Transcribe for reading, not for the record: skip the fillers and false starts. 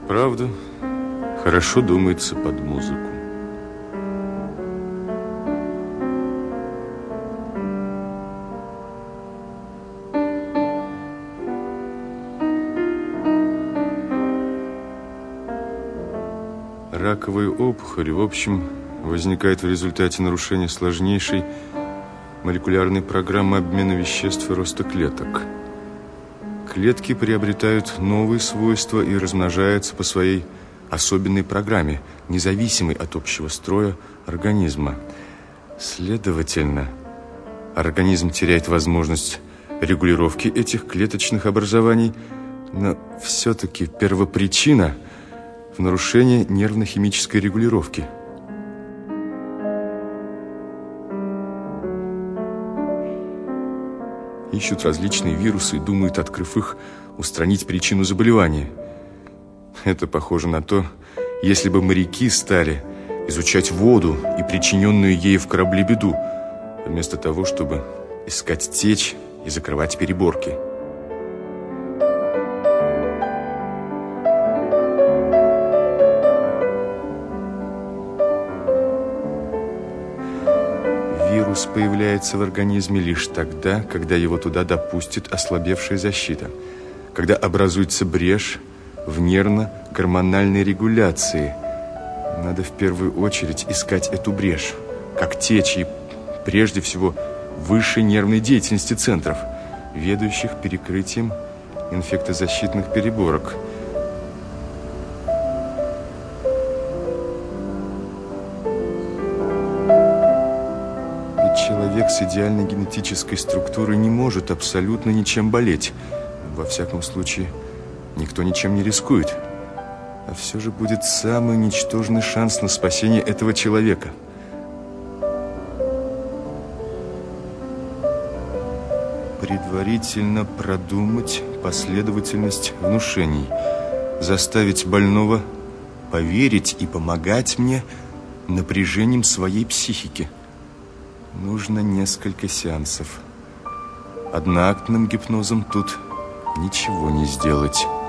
Правда, хорошо думается под музыку. Раковая опухоль, в общем, возникает в результате нарушения сложнейшей молекулярной программы обмена веществ и роста клеток. Клетки приобретают новые свойства и размножаются по своей особенной программе, независимой от общего строя организма. Следовательно, организм теряет возможность регулировки этих клеточных образований, но все-таки первопричина в нарушении нервно-химической регулировки. Ищут различные вирусы и думают, открыв их, устранить причину заболевания. Это похоже на то, если бы моряки стали изучать воду и причиненную ею в корабле беду, вместо того, чтобы искать течь и закрывать переборки. Вирус появляется в организме лишь тогда, когда его туда допустит ослабевшая защита, когда образуется брешь в нервно-гормональной регуляции. Надо в первую очередь искать эту брешь, как течь, и прежде всего высшей нервной деятельности центров, ведущих перекрытием инфектозащитных переборок. Человек с идеальной генетической структурой не может абсолютно ничем болеть. Во всяком случае, никто ничем не рискует. А все же будет самый ничтожный шанс на спасение этого человека. Предварительно продумать последовательность внушений, заставить больного поверить и помогать мне напряжением своей психики. Нужно несколько сеансов. Одноактным гипнозом тут ничего не сделать.